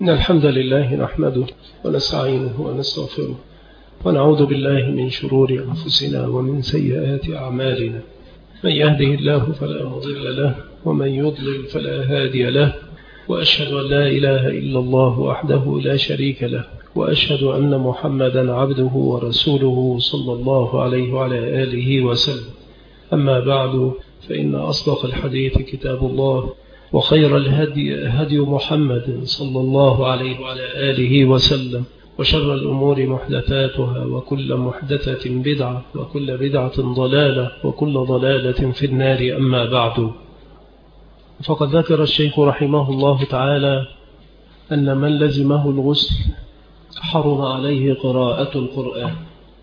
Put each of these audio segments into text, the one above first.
إن الحمد لله نحمده ونستعينه ونستغفره ونعوذ بالله من شرور أنفسنا ومن سيئات أعمالنا. من يهده الله فلا مضل له ومن يضلل فلا هادي له، وأشهد أن لا إله إلا الله وحده لا شريك له، وأشهد أن محمدا عبده ورسوله صلى الله عليه وعلى آله وسلم. أما بعد، فإن أصدق الحديث كتاب الله، وخير الهدي هدي محمد صلى الله عليه وعلى آله وسلم، وشر الأمور محدثاتها، وكل محدثة بدعة، وكل بدعة ضلالة، وكل ضلالة في النار. أما بعد، فقد ذكر الشيخ رحمه الله تعالى أن من لزمه الغسل حرم عليه قراءة القرآن.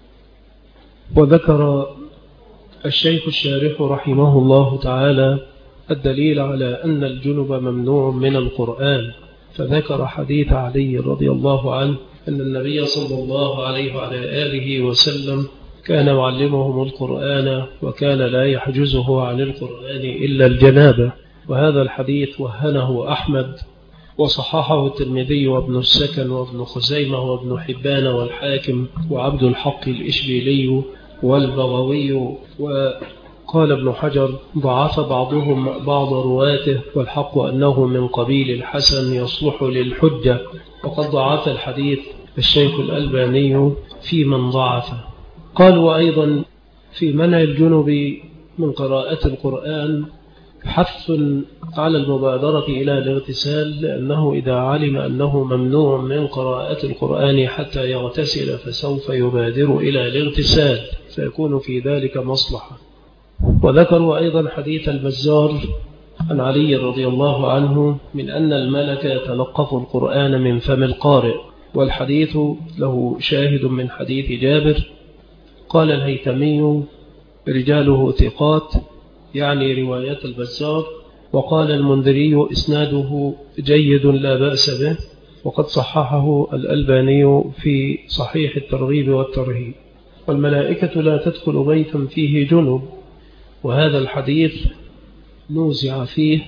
وذكر الشيخ الشارح رحمه الله تعالى الدليل على أن الجنب ممنوع من القرآن، فذكر حديث علي رضي الله عنه أن النبي صلى الله عليه وعلى آله وسلم كان يعلمهم القرآن، وكان لا يحجزه عن القرآن إلا الجنابة. وهذا الحديث وهنه أحمد، وصححه الترمذي وابن السكن وابن خزيمة وابن حبان والحاكم وعبد الحق الإشبيلي والبغوي. وقال ابن حجر: ضعف بعضهم بعض رواته، والحق أنه من قبيل الحسن يصلح للحجة. وقد ضعف الحديث الشيخ الألباني في من ضعف. قالوا أيضا في منع الجنب من قراءة القرآن حث على المبادرة إلى الاغتسال، لأنه إذا علم أنه ممنوع من قراءة القرآن حتى يغتسل فسوف يبادر إلى الاغتسال، فيكون في ذلك مصلحة. وذكروا أيضا حديث البزار عن علي رضي الله عنه من أن الملك يتلقف القرآن من فم القارئ، والحديث له شاهد من حديث جابر. قال الهيثمي: رجاله ثقات، يعني رواية البزار. وقال المنذري: إسناده جيد لا بأس به، وقد صححه الألباني في صحيح الترغيب والترهيب. والملائكة لا تدخل بيتا فيه جنب، وهذا الحديث نوزع فيه،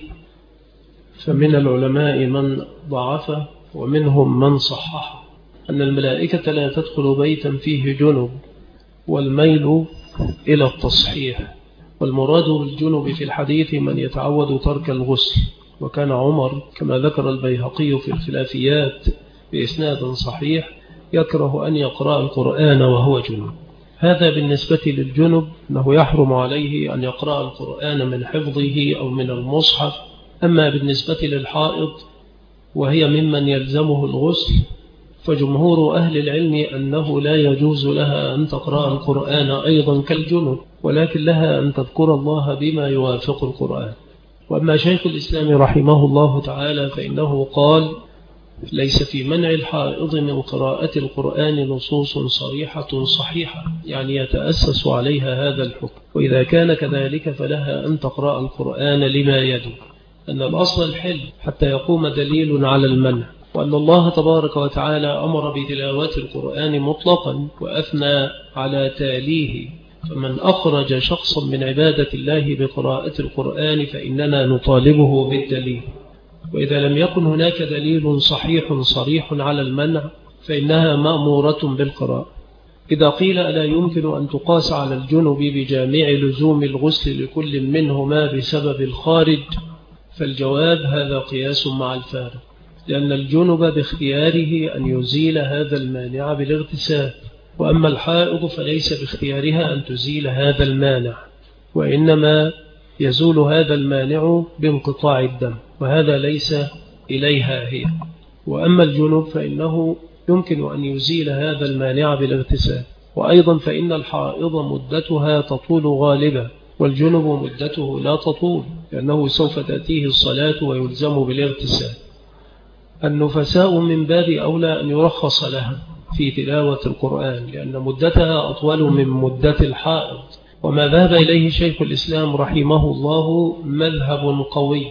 فمن العلماء من ضعفه ومنهم من صححه أن الملائكة لا تدخل بيتا فيه جنب، والميل إلى التصحيح. والمراد بالجنب في الحديث من يتعود ترك الغسل. وكان عمر كما ذكر البيهقي في الخلافيات بإسناد صحيح يكره أن يقرأ القرآن وهو جنب. هذا بالنسبة للجنب، أنه يحرم عليه أن يقرأ القرآن من حفظه أو من المصحف. أما بالنسبة للحائض وهي ممن يلزمه الغسل، فجمهور أهل العلم أنه لا يجوز لها أن تقرأ القرآن أيضا كالجنب، ولكن لها أن تذكر الله بما يوافق القرآن. وأما شيخ الإسلام رحمه الله تعالى فإنه قال: ليس في منع الحائض من قراءة القرآن نصوص صريحة صحيحة، يعني يتأسس عليها هذا الحكم. وإذا كان كذلك فلها أن تقرأ القرآن لما يدل، أن الأصل الحل حتى يقوم دليل على المنع، وأن الله تبارك وتعالى أمر بتلاوة القرآن مطلقا وأثنى على تاليه. فمن أخرج شخصا من عبادة الله بقراءة القرآن فإننا نطالبه بالدليل. وإذا لم يكن هناك دليل صحيح صريح على المنع فإنها مأمورة بالقراءة. إذا قيل ألا يمكن أن تقاس على الجنب بجامع لزوم الغسل لكل منهما بسبب الخارج، فالجواب: هذا قياس مع الفارق، لأن الجنب باختياره أن يزيل هذا المانع بالاغتسال، وأما الحائض فليس باختيارها أن تزيل هذا المانع، وإنما يزول هذا المانع بانقطاع الدم، وهذا ليس إليها هي. وأما الجنب فإنه يمكن أن يزيل هذا المانع بالاغتسال. وأيضا فإن الحائض مدتها تطول غالبا، والجنب مدته لا تطول، لأنه سوف تأتيه الصلاة ويلزم بالاغتسال. النفساء من باب أولى أن يرخص لها في تلاوة القرآن، لأن مدتها أطول من مدة الحائض. وما ذهب إليه شيخ الإسلام رحمه الله مذهب قوي،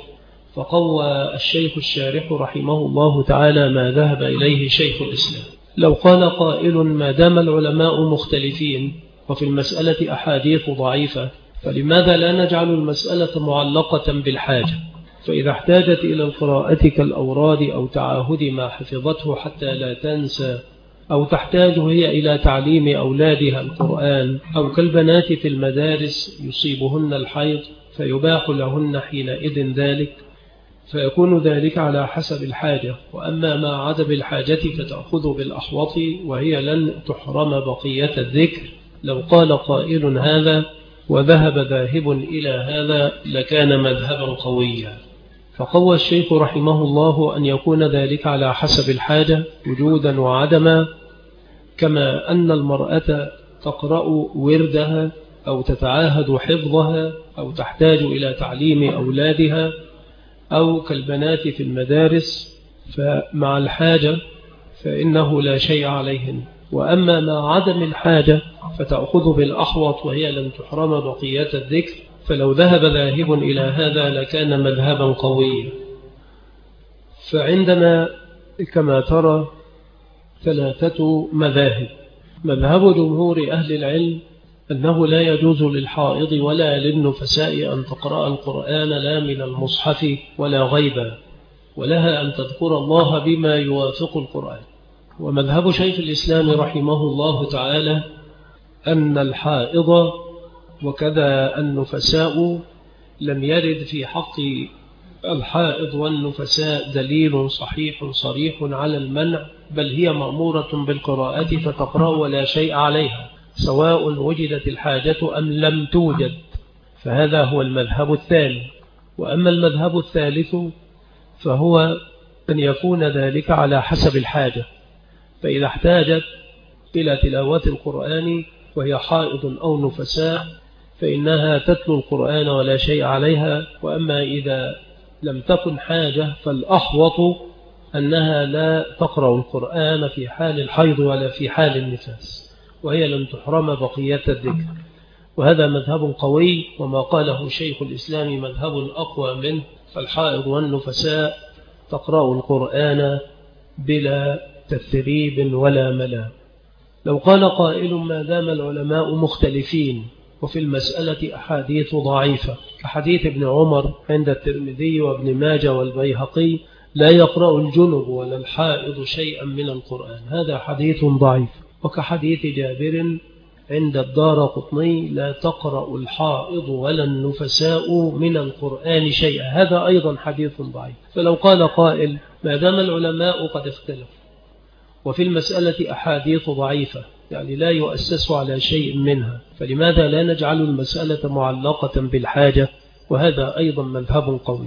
فقوى الشيخ الشارح رحمه الله تعالى ما ذهب إليه شيخ الإسلام. لو قال قائل: ما دام العلماء مختلفين وفي المسألة أحاديث ضعيفة، فلماذا لا نجعل المسألة معلقة بالحاجة؟ فإذا احتاجت إلى القراءة كالأوراد أو تعاهد ما حفظته حتى لا تنسى، أو تحتاج هي إلى تعليم أولادها القرآن، أو كالبنات في المدارس يصيبهن الحيض فيباح لهن حينئذ ذلك، فيكون ذلك على حسب الحاجة. وأما ما عدم الحاجة فتأخذ بالأحوط، وهي لن تحرم بقية الذكر. لو قال قائل هذا وذهب ذاهب إلى هذا لكان مذهبا قويا. فقوى الشيخ رحمه الله أن يكون ذلك على حسب الحاجة وجودا وعدما، كما أن المرأة تقرأ وردها أو تتعاهد حفظها أو تحتاج إلى تعليم أولادها، أو كالبنات في المدارس، فمع الحاجة فإنه لا شيء عليهن. وأما مع عدم الحاجة فتأخذ بالأحوط، وهي لن تحرم بقية الذكر. فلو ذهب ذاهب إلى هذا لكان مذهبا قويا. فعندنا كما ترى 3 مذاهب. مذهب جمهور أهل العلم أنه لا يجوز للحائض ولا للنفساء أن تقرأ القرآن لا من المصحف ولا غيبا، ولها أن تذكر الله بما يوافق القرآن. ومذهب شيخ الإسلام رحمه الله تعالى أن الحائض وكذا النفساء لم يرد في حق الحائض والنفساء دليل صحيح صريح على المنع، بل هي مأمورة بالقراءة فتقرأ ولا شيء عليها، سواء وجدت الحاجة أم لم توجد. فهذا هو المذهب الثاني. وأما المذهب الثالث فهو أن يكون ذلك على حسب الحاجة، فإذا احتاجت إلى تلاوة القرآن وهي حائض أو نفساء فإنها تتلو القرآن ولا شيء عليها. وأما إذا لم تكن حاجة فالأحوط أنها لا تقرأ القرآن في حال الحيض ولا في حال النفاس، وهي لم تحرم بقية الذكر. وهذا مذهب قوي، وما قاله شيخ الإسلام مذهب أقوى منه. فالحائض والنفساء تقرأ القرآن بلا تثريب ولا ملام. لو قال قائل ما دام العلماء مختلفين وفي المسألة أحاديث ضعيفة كحديث ابن عمر عند الترمذي وابن ماجه والبيهقي لا يقرأ الجنب ولا الحائض شيئا من القرآن، هذا حديث ضعيف. وكحديث جابر عند الدارقطني لا تقرأ الحائض ولا النفساء من القرآن شيئا، هذا أيضا حديث ضعيف. فلو قال قائل ما دام العلماء قد اختلفوا وفي المسألة أحاديث ضعيفة، يعني لا يؤسس على شيء منها، فلماذا لا نجعل المسألة معلقة بالحاجة؟ وهذا أيضا مذهب قوي.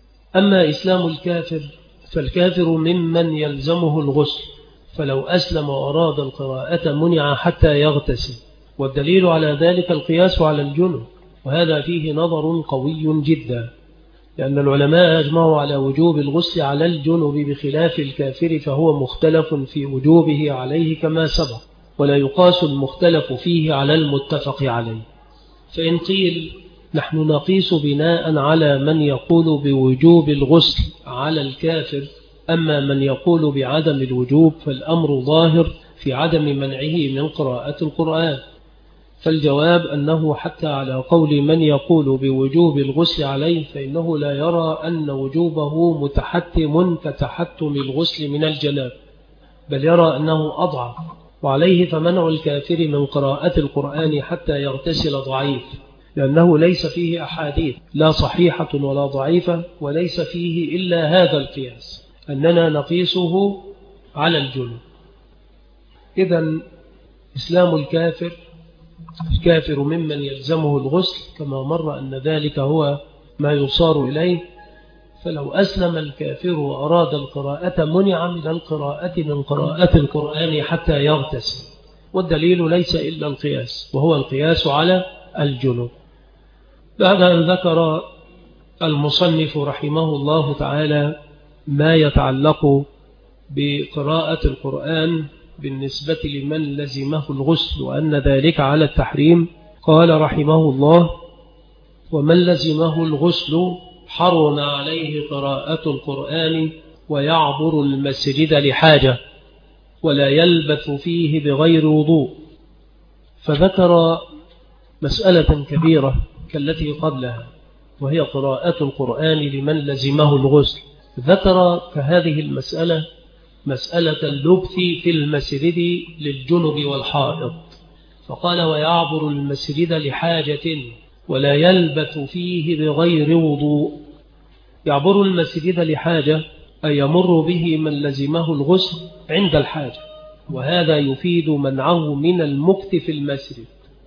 أما إسلام الكافر فالكافر ممن يلزمه الغسل، فلو أسلم وأراد القراءة منع حتى يغتسل، والدليل على ذلك القياس على الجنب، وهذا فيه نظر قوي جدا، لأن العلماء أجمعوا على وجوب الغسل على الجنب بخلاف الكافر، فهو مختلف في وجوبه عليه كما سبق، ولا يقاس المختلف فيه على المتفق عليه. فإن قيل نحن نقيس بناء على من يقول بوجوب الغسل على الكافر، أما من يقول بعدم الوجوب فالأمر ظاهر في عدم منعه من قراءة القرآن. فالجواب أنه حتى على قول من يقول بوجوب الغسل عليه فإنه لا يرى أن وجوبه متحتم كتحتم الغسل من الجناب، بل يرى أنه أضعف، وعليه فمنع الكافر من قراءة القرآن حتى يغتسل ضعيف، لأنه ليس فيه أحاديث لا صحيحة ولا ضعيفة، وليس فيه إلا هذا القياس أننا نقيسه على الجنب. إذن إسلام الكافر ممن يلزمه الغسل كما مر أن ذلك هو ما يصار إليه، فلو أسلم الكافر وأراد القراءة منع من القراءة من قراءة القرآن حتى يغتسل، والدليل ليس إلا القياس، وهو القياس على الجنب. بعد أن ذكر المصنف رحمه الله تعالى ما يتعلق بقراءة القرآن بالنسبة لمن لزمه الغسل وأن ذلك على التحريم، قال رحمه الله: ومن لزمه الغسل حرم عليه قراءة القرآن ويعبر المسجد لحاجة ولا يلبث فيه بغير وضوء. فذكر مسألة كبيرة كالتي قبلها، وهي قراءة القرآن لمن لزمه الغسل. ذكر كهذه المسألة مسألة اللبث في المسجد للجنب والحائض، فقال ويعبر المسجد لحاجة ولا يلبث فيه بغير وضوء. يعبر المسجد لحاجة أي يمر به من لزمه الغسل عند الحاجة، وهذا يفيد منعه من المكث في المسجد،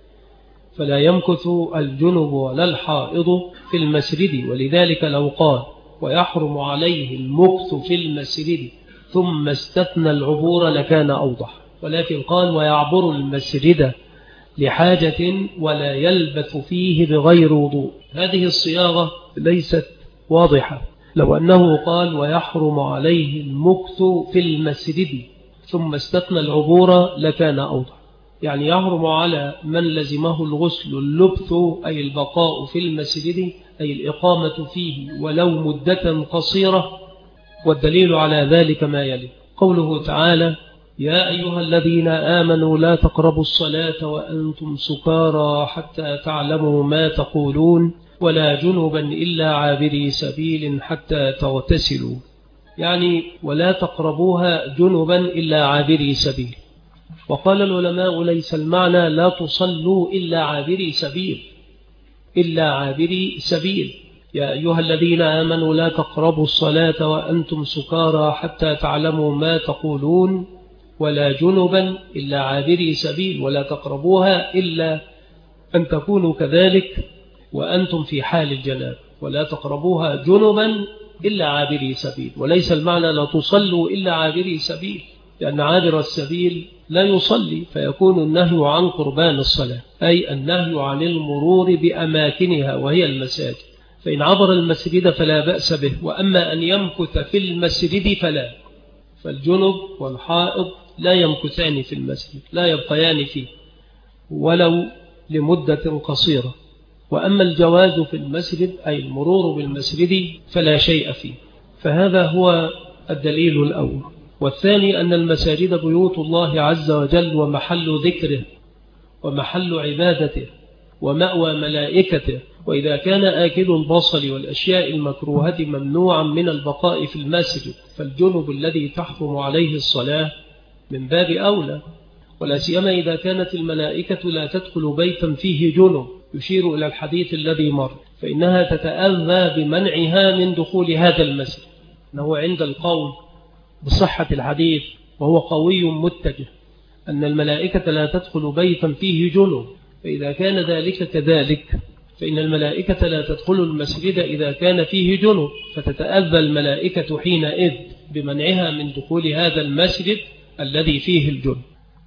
فلا يمكث الجنب ولا الحائض في المسجد. ولذلك لو قال ويحرم عليه المكث في المسجد ثم استثنى العبور لكان أوضح، ولكن قال ويعبر المسجد لحاجة ولا يلبث فيه بغير وضوء. هذه الصياغة ليست واضحة. لو أنه قال ويحرم عليه المكث في المسجد ثم استثنى العبور لكان أوضح، يعني يحرم على من لزمه الغسل اللبث أي البقاء في المسجد أي الإقامة فيه ولو مدة قصيرة. والدليل على ذلك ما يلي قوله تعالى يا أيها الذين آمنوا لا تقربوا الصلاة وأنتم سكارى حتى تعلموا ما تقولون ولا جنبا إلا عابري سبيل حتى تغتسلوا، يعني ولا تقربوها جنبا إلا عابري سبيل. وقال العلماء ليس المعنى لا تصلوا إلا عابري سبيل، إلا عابري سبيل. يا أيها الذين آمنوا لا تقربوا الصلاة وأنتم سكارى حتى تعلموا ما تقولون ولا جنبا إلا عابري سبيل، ولا تقربوها إلا أن تكونوا كذلك وأنتم في حال الجناب، ولا تقربوها جنبا إلا عابري سبيل. وليس المعنى لا تصلوا إلا عابري سبيل، لأن عابر السبيل لا يصلي، فيكون النهي عن قربان الصلاة أي النهي عن المرور بأماكنها وهي المساجد. فإن عبر المسجد فلا بأس به، وأما أن يمكث في المسجد فلا، فالجنب والحائض لا يمكثان في المسجد، لا يبقيان فيه ولو لمدة قصيرة. وأما الجواز في المسجد أي المرور بالمسجد فلا شيء فيه. فهذا هو الدليل الأول. والثاني أن المساجد بيوت الله عز وجل ومحل ذكره ومحل عبادته ومأوى ملائكته، وإذا كان آكل البصل والأشياء المكروهة ممنوعا من البقاء في المسجد فالجنب الذي تحرم عليه الصلاة من باب أولى، ولا سيما إذا كانت الملائكة لا تدخل بيتا فيه جنب، يشير إلى الحديث الذي مر، فإنها تتأذى بمنعها من دخول هذا المسجد. أنه عند القول بصحة الحديث وهو قوي متجه أن الملائكة لا تدخل بيتا فيه جنب، فإذا كان ذلك كذلك فإن الملائكة لا تدخل المسجد إذا كان فيه جنب، فتتأذى الملائكة حينئذ بمنعها من دخول هذا المسجد الذي فيه الجنب.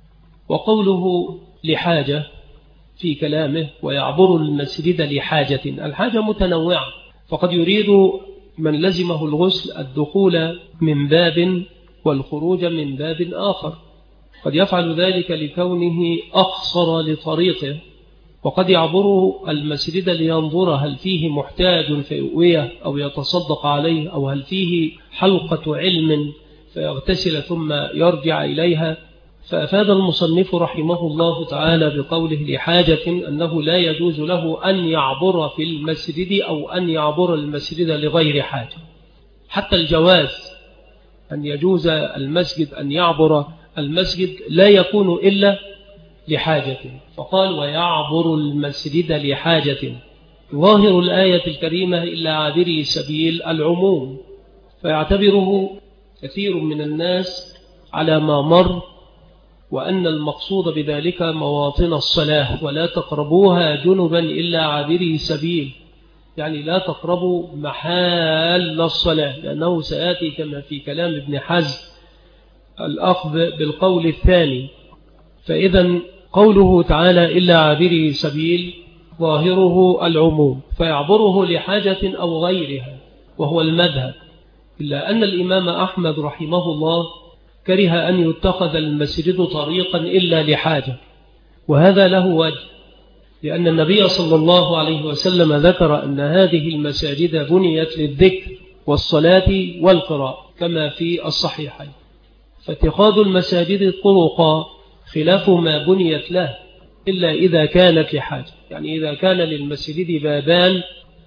وقوله لحاجة في كلامه ويعبر المسجد لحاجة، الحاجة متنوعة، فقد يريد من لزمه الغسل الدخول من باب والخروج من باب آخر، قد يفعل ذلك لكونه أقصر لطريقه، وقد يعبره المسجد لينظر هل فيه محتاج فيؤويه أو يتصدق عليه، أو هل فيه حلقة علم فيغتسل ثم يرجع إليها. فأفاد المصنف رحمه الله تعالى بقوله لحاجة أنه لا يجوز له أن يعبر في المسجد أو أن يعبر المسجد لغير حاجة. حتى الجواز أن يجوز المسجد أن يعبر المسجد لا يكون إلا لحاجة، فقال ويعبر المسجد لحاجة. ظاهر الآية الكريمة إلا عابري سبيل العموم، فيعتبره كثير من الناس على ما مر، وأن المقصود بذلك مواطن الصلاة، ولا تقربوها جنبا إلا عابري سبيل، يعني لا تقربوا محال الصلاة، لأنه سيأتي كما في كلام ابن حزم الأخذ بالقول الثاني. فإذا قوله تعالى إلا عابري سبيل ظاهره العموم، فيعبره لحاجة أو غيرها، وهو المذهب. إلا أن الإمام أحمد رحمه الله كره أن يتخذ المسجد طريقا إلا لحاجة، وهذا له وجه، لأن النبي صلى الله عليه وسلم ذكر أن هذه المساجد بنيت للذكر والصلاة والقراءة كما في الصحيحين، فاتخاذ المساجد طرقا خلاف ما بنيت له إلا إذا كانت لحاجة، يعني إذا كان للمسجد بابان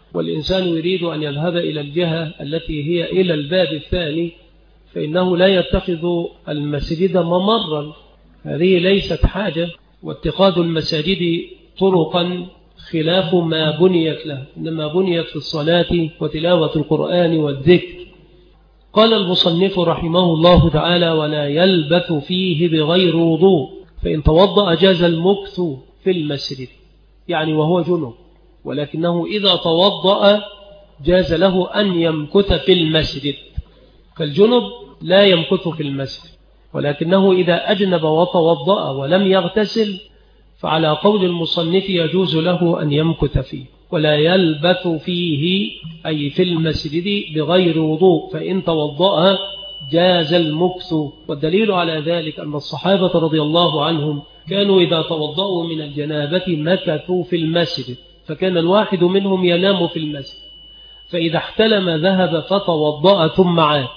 والإنسان يريد أن يذهب إلى الجهة التي هي إلى الباب الثاني، فإنه لا يتخذ المسجد ممرا، هذه ليست حاجة. واتخاذ المساجد طرقا خلاف ما بنيت له، إنما بنيت في الصلاة وتلاوة القرآن والذكر. قال المصنف رحمه الله تعالى: ولا يلبث فيه بغير وضوء، فإن توضأ جاز المكث في المسجد، يعني وهو جنب، ولكنه إذا توضأ جاز له أن يمكث في المسجد، فالجنب لا يمكث في المسجد، ولكنه إذا أجنب وتوضأ ولم يغتسل فعلى قول المصنف يجوز له أن يمكث فيه. ولا يلبث فيه أي في المسجد بغير وضوء، فإن توضأ جاز المكث. والدليل على ذلك أن الصحابة رضي الله عنهم كانوا إذا توضأوا من الجنابة مكثوا في المسجد، فكان الواحد منهم ينام في المسجد، فإذا احتلم ذهب فتوضأ ثم عاد.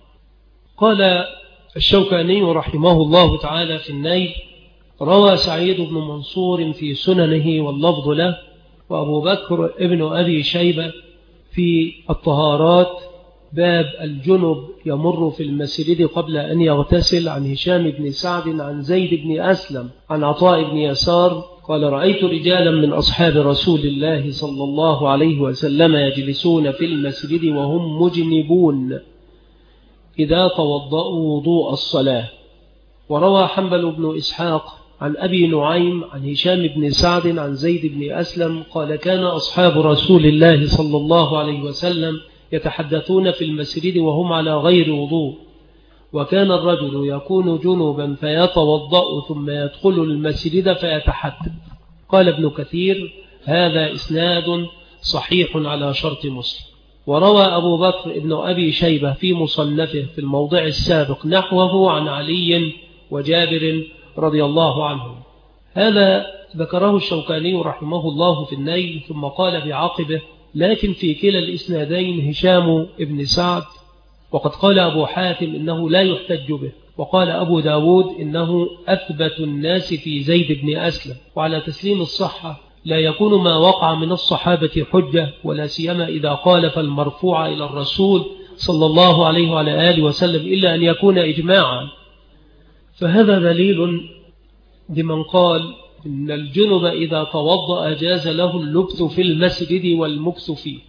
قال الشوكاني رحمه الله تعالى في النيل: روى سعيد بن منصور في سننه واللفظ له، وأبو بكر ابن أبي شيبة في الطهارات باب الجنب يمر في المسجد قبل أن يغتسل، عن هشام بن سعد عن زيد بن أسلم عن عطاء بن يسار قال: رأيت رجالا من أصحاب رسول الله صلى الله عليه وسلم يجلسون في المسجد وهم مجنبون إذا توضأوا وضوء الصلاة. وروى حنبل بن إسحاق عن أبي نعيم عن هشام بن سعد عن زيد بن أسلم قال: كان أصحاب رسول الله صلى الله عليه وسلم يتحدثون في المسجد وهم على غير وضوء، وكان الرجل يكون جنوبا فيتوضأ ثم يدخل المسجد فيتحدث. قال ابن كثير: هذا إسناد صحيح على شرط مسلم. وروى أبو بكر ابن أبي شيبة في مصنفه في الموضع السابق نحوه عن علي وجابر رضي الله عنهم. هذا ذكره الشوكاني رحمه الله في النيل، ثم قال بعقبه: لكن في كلا الإسنادين هشام ابن سعد، وقد قال أبو حاتم إنه لا يحتج به، وقال أبو داود إنه أثبت الناس في زيد بن أسلم. وعلى تسليم الصحة لا يكون ما وقع من الصحابة حجة، ولا سيما إذا قال فالمرفوع إلى الرسول صلى الله عليه وعلى آله وسلم، إلا أن يكون إجماعا. فهذا دليل لمن قال إن الجنب إذا توضأ جاز له اللبث في المسجد والمكث فيه،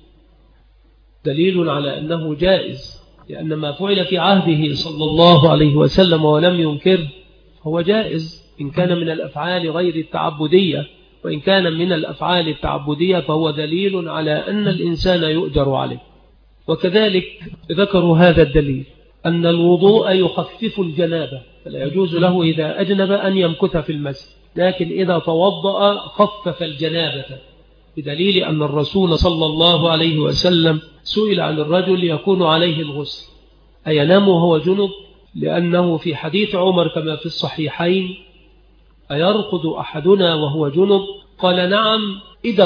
دليل على أنه جائز، لأن ما فعل في عهده صلى الله عليه وسلم ولم ينكر هو جائز، إن كان من الأفعال غير التعبدية، وإن كان من الأفعال التعبدية فهو دليل على أن الإنسان يؤجر عليه. وكذلك ذكروا هذا الدليل أن الوضوء يخفف الجنابة، فلا يجوز له إذا أجنب أن يمكث في المسجد، لكن إذا توضأ خفف الجنابة، بدليل أن الرسول صلى الله عليه وسلم سئل عن الرجل يكون عليه الغسل أينام وهو جنب، لأنه في حديث عمر كما في الصحيحين: أيرقد أحدنا وهو جنب؟ قال: نعم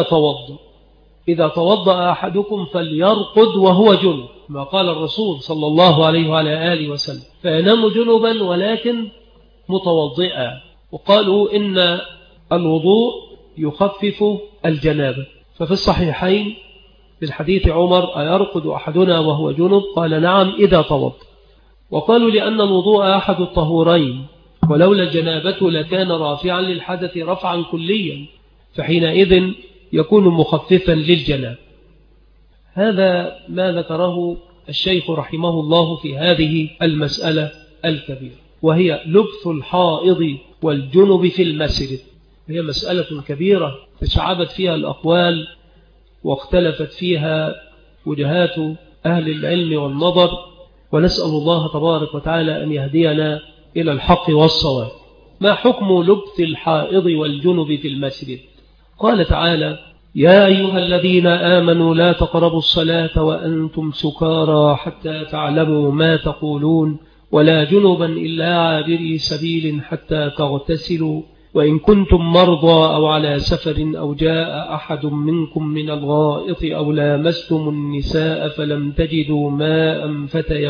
إذا توضأ أحدكم فليرقد وهو جنب، ما قال الرسول صلى الله عليه وعلى آله وسلم، فينام جنبا ولكن متوضئا. وقالوا إن الوضوء يخفف الجنابة، ففي الصحيحين في الحديث عمر: أيرقد أحدنا وهو جنب؟ قال: نعم إذا توضأ. وقالوا لأن الوضوء أحد الطهورين، ولولا الجنابة لكان رافعا للحدث رفعا كليا، فحينئذ يكون مخففا للجنابة. هذا ما ذكره الشيخ رحمه الله في هذه المسألة الكبيرة، وهي لبث الحائض والجنب في المسجد. هي مسألة كبيرة تشعبت فيها الأقوال واختلفت فيها وجهات أهل العلم والنظر، ونسأل الله تبارك وتعالى أن يهدينا إلى الحق والصواب. ما حكم لبث الحائض والجنب في المسجد؟ قال تعالى: يا أيها الذين آمنوا لا تقربوا الصلاة وأنتم سكارى حتى تعلموا ما تقولون ولا جنبا إلا عابري سبيل حتى تغتسلوا وإن كنتم مرضى أو على سفر أو جاء أحد منكم من الغائط أو لامستم النساء فلم تجدوا ماء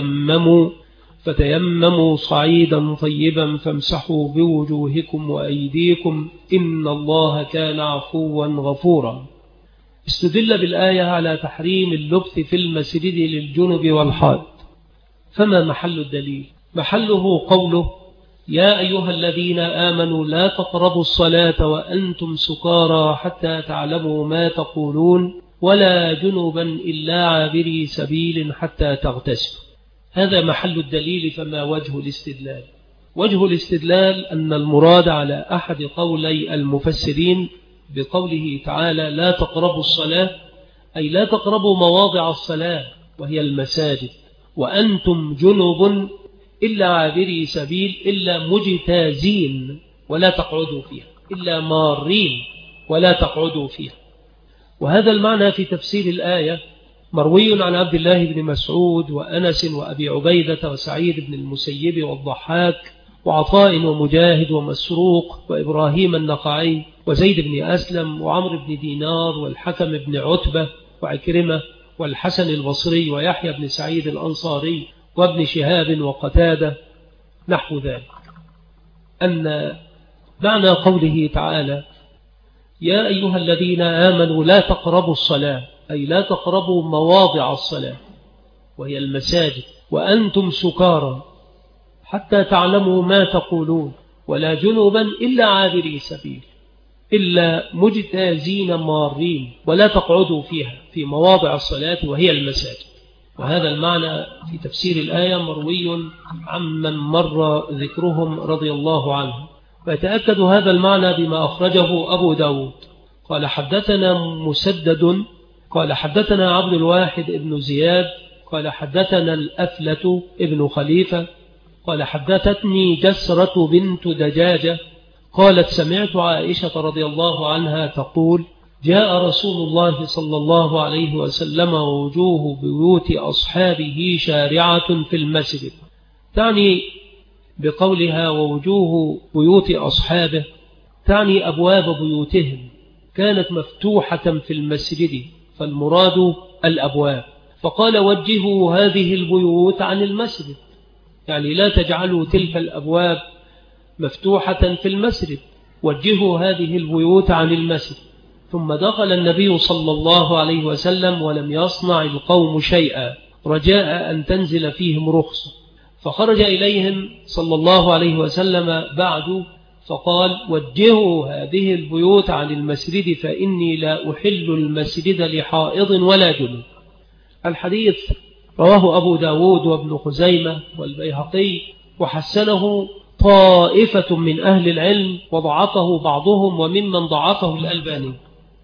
فتيمموا صعيدا طيبا فامسحوا بوجوهكم وأيديكم إن الله كان عفوا غفورا. استدل بالآية على تحريم اللبث في المسجد للجنب والحائض. فما محل الدليل؟ محله قوله: يا أيها الذين آمنوا لا تقربوا الصلاة وأنتم سكارى حتى تعلموا ما تقولون ولا جنبا إلا عابري سبيل حتى تغتسلوا. هذا محل الدليل. فما وجه الاستدلال؟ وجه الاستدلال أن المراد على أحد قولي المفسرين بقوله تعالى لا تقربوا الصلاة، أي لا تقربوا مواضع الصلاة وهي المساجد، وأنتم جنب إلا عابري سبيل، إلا مجتازين ولا تقعدوا فيها، إلا مارين ولا تقعدوا فيها. وهذا المعنى في تفسير الآية مروي عن عبد الله بن مسعود وأنس وأبي عبيدة وسعيد بن المسيب والضحاك وعطاء ومجاهد ومسروق وإبراهيم النخعي وزيد بن أسلم وعمر بن دينار والحكم بن عتبة وعكرمة والحسن البصري ويحيى بن سعيد الأنصاري وابن شهاب وقتادة نحو ذلك، أن معنى قوله تعالى يا أيها الذين آمنوا لا تقربوا الصلاة، أي لا تقربوا مواضع الصلاة وهي المساجد وأنتم سكارى حتى تعلموا ما تقولون ولا جنوبا إلا عابري سبيل إلا مجتازين مارين ولا تقعدوا فيها في مواضع الصلاة وهي المساجد. وهذا المعنى في تفسير الآية مروي عمن مر ذكرهم رضي الله عنه. ويتأكد هذا المعنى بما أخرجه أبو داود قال حدثنا مسدد قال حدثنا عبد الواحد ابن زياد قال حدثنا الأفلة ابن خليفة قال حدثتني جسرة بنت دجاجة قالت سمعت عائشة رضي الله عنها تقول جاء رسول الله صلى الله عليه وسلم ووجوه بيوت أصحابه شارعة في المسجد، تعني بقولها ووجوه بيوت أصحابه تعني أبواب بيوتهم كانت مفتوحة في المسجد، فالمراد الأبواب. فقال وجهوا هذه البيوت عن المسجد، يعني لا تجعلوا تلك الأبواب مفتوحة في المسجد، وجهوا هذه البيوت عن المسجد. ثم دخل النبي صلى الله عليه وسلم ولم يصنع القوم شيئا رجاء أن تنزل فيهم رخصة، فخرج إليهم صلى الله عليه وسلم بعد فقال وجهوا هذه البيوت عن المسجد فإني لا أحل المسجد لحائض ولا جنوب. الحديث رواه أبو داود وابن خزيمة والبيهقي وحسنه طائفة من أهل العلم وضعفه بعضهم وممن ضعفه الألباني.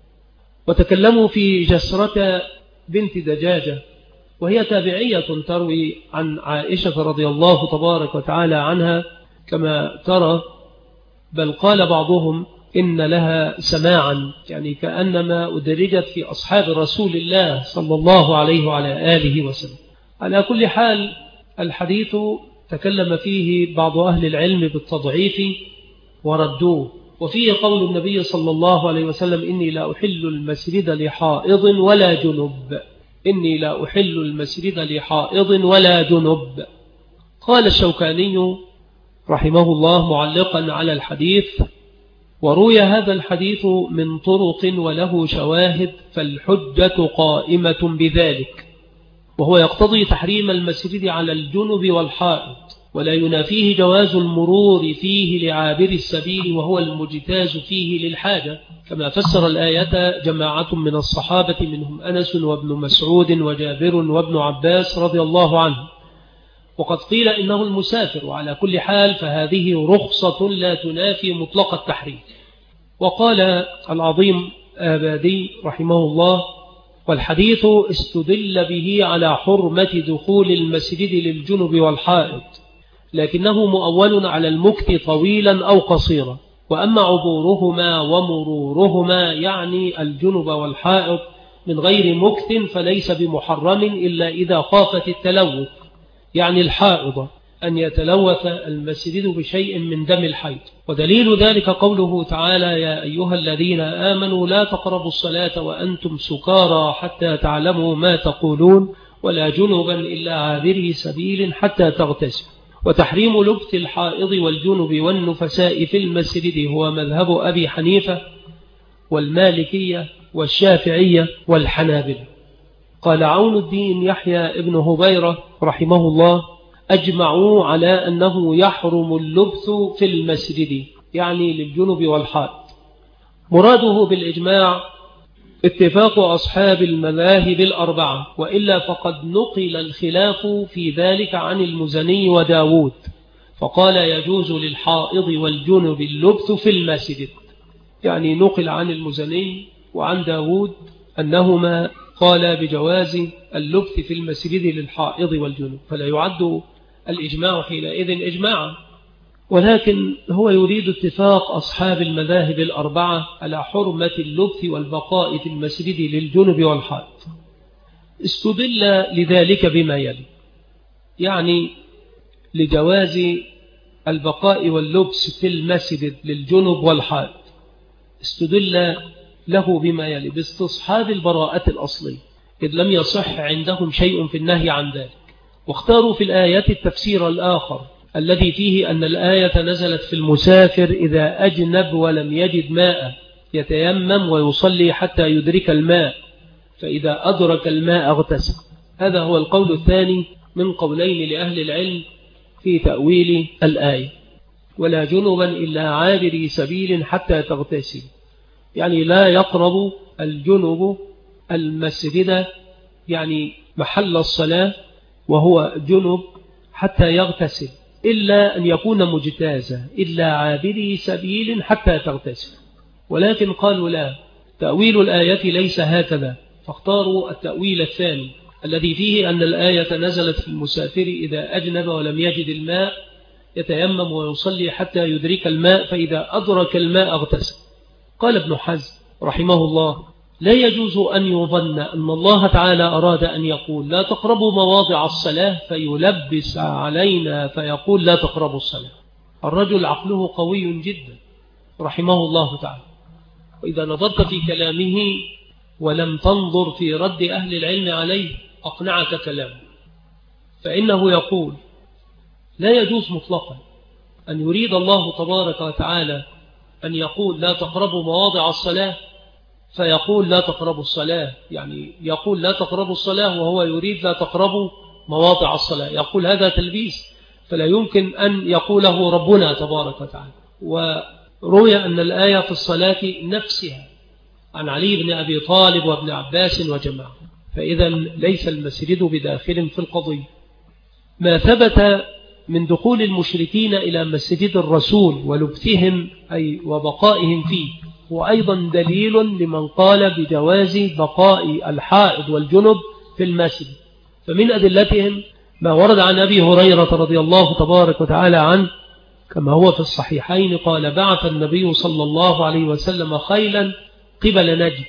وتكلموا في جسرة بنت دجاجة وهي تابعية تروي عن عائشة رضي الله تبارك وتعالى عنها كما ترى، بل قال بعضهم إن لها سماعا، يعني كأنما أدرجت في أصحاب رسول الله صلى الله عليه وعلى آله وسلم. على كل حال الحديث تكلم فيه بعض أهل العلم بالتضعيف وردوه، وفيه قول النبي صلى الله عليه وسلم إني لا أحل المسجد لحائض ولا جنب، إني لا أحل المسجد لحائض ولا جنب. قال الشوكاني رحمه الله معلقا على الحديث وروي هذا الحديث من طرق وله شواهد فالحجة قائمة بذلك، وهو يقتضي تحريم المسجد على الجنب والحائض، ولا ينافيه جواز المرور فيه لعابر السبيل وهو المجتاز فيه للحاجة، كما فسر الآية جماعة من الصحابة منهم أنس وابن مسعود وجابر وابن عباس رضي الله عنه. وقد قيل إنه المسافر، وعلى كل حال فهذه رخصة لا تنافي مطلق التحريم. وقال العظيم آبادي رحمه الله والحديث استدل به على حرمة دخول المسجد للجنب والحائض، لكنه مؤول على المكث طويلا أو قصيرا، وأما عبورهما ومرورهما يعني الجنب والحائض من غير مكث فليس بمحرم إلا إذا خافت التلوث، يعني الحائض أن يتلوث المسجد بشيء من دم الحيض. ودليل ذلك قوله تعالى يا أيها الذين آمنوا لا تقربوا الصلاة وأنتم سكارى حتى تعلموا ما تقولون ولا جنبا إلا عابري سبيل حتى تغتسلوا. وتحريم لبث الحائض والجنب والنفساء في المسجد هو مذهب أبي حنيفة والمالكية والشافعية والحنابلة. قال عون الدين يحيى ابن هبيرة رحمه الله: أجمعوا على أنه يحرم اللبث في المسجد، يعني للجنب والحائض. مراده بالإجماع اتفاق أصحاب المذاهب الأربعة، وإلا فقد نقل الخلاف في ذلك عن المزني وداود، فقال يجوز للحائض والجنب اللبث في المسجد. يعني نقل عن المزني وعن داود أنهما قال بجواز اللبث في المسجد للحائض والجنب، فلا يعد الإجماع حينئذ إجماعا، ولكن هو يريد اتفاق أصحاب المذاهب الأربعة على حرمة اللبث والبقاء في المسجد للجنب والحائض. استدل لذلك بما يلي، يعني لجواز البقاء واللبس في المسجد للجنب والحائض استدل له بما يلي: باستصحاب البراءة الأصلية، إذ لم يصح عندهم شيء في النهي عن ذلك. واختاروا في الآيات التفسير الآخر الذي فيه أن الآية نزلت في المسافر إذا أجنب ولم يجد ماء يتيمم ويصلي حتى يدرك الماء، فإذا أدرك الماء اغتسل. هذا هو القول الثاني من قولين لأهل العلم في تأويل الآية: ولا جنبا إلا عابري سبيل حتى تغتسل، يعني لا يقرب الجنب المسجد، يعني محل الصلاة وهو جنب، حتى يغتسل، إلا أن يكون مجتازا، إلا عابري سبيل حتى تغتسل. ولكن قالوا لا، تأويل الآية ليس هكذا، فاختاروا التأويل الثاني الذي فيه أن الآية نزلت في المسافر إذا أجنب ولم يجد الماء يتيمم ويصلي حتى يدرك الماء، فإذا أدرك الماء اغتسل. قال ابن حزم رحمه الله: لا يجوز أن يظن أن الله تعالى أراد أن يقول لا تقربوا مواضع الصلاة فيلبس علينا فيقول لا تقربوا الصلاة. الرجل عقله قوي جدا رحمه الله تعالى، وإذا نظرت في كلامه ولم تنظر في رد أهل العلم عليه أقنعك كلامه، فإنه يقول لا يجوز مطلقا أن يريد الله تبارك وتعالى أن يقول لا تقربوا مواضع الصلاة فيقول لا تقربوا الصلاة، يعني يقول لا تقربوا الصلاة وهو يريد لا تقربوا مواضع الصلاة. يقول هذا تلبيس، فلا يمكن أن يقوله ربنا تبارك وتعالى. وروي أن الآية في الصلاة نفسها عن علي بن أبي طالب وابن عباس وجماعة، فإذا ليس المسجد بداخل في القضية. ما ثبت من دخول المشركين إلى مسجد الرسول ولبثهم أي وبقائهم فيه وأيضا دليل لمن قال بجواز بقاء الحائض والجنب في المسجد. فمن أدلتهم ما ورد عن أبي هريرة رضي الله تبارك وتعالى عنه كما هو في الصحيحين قال: بعث النبي صلى الله عليه وسلم خيلا قبل نجد،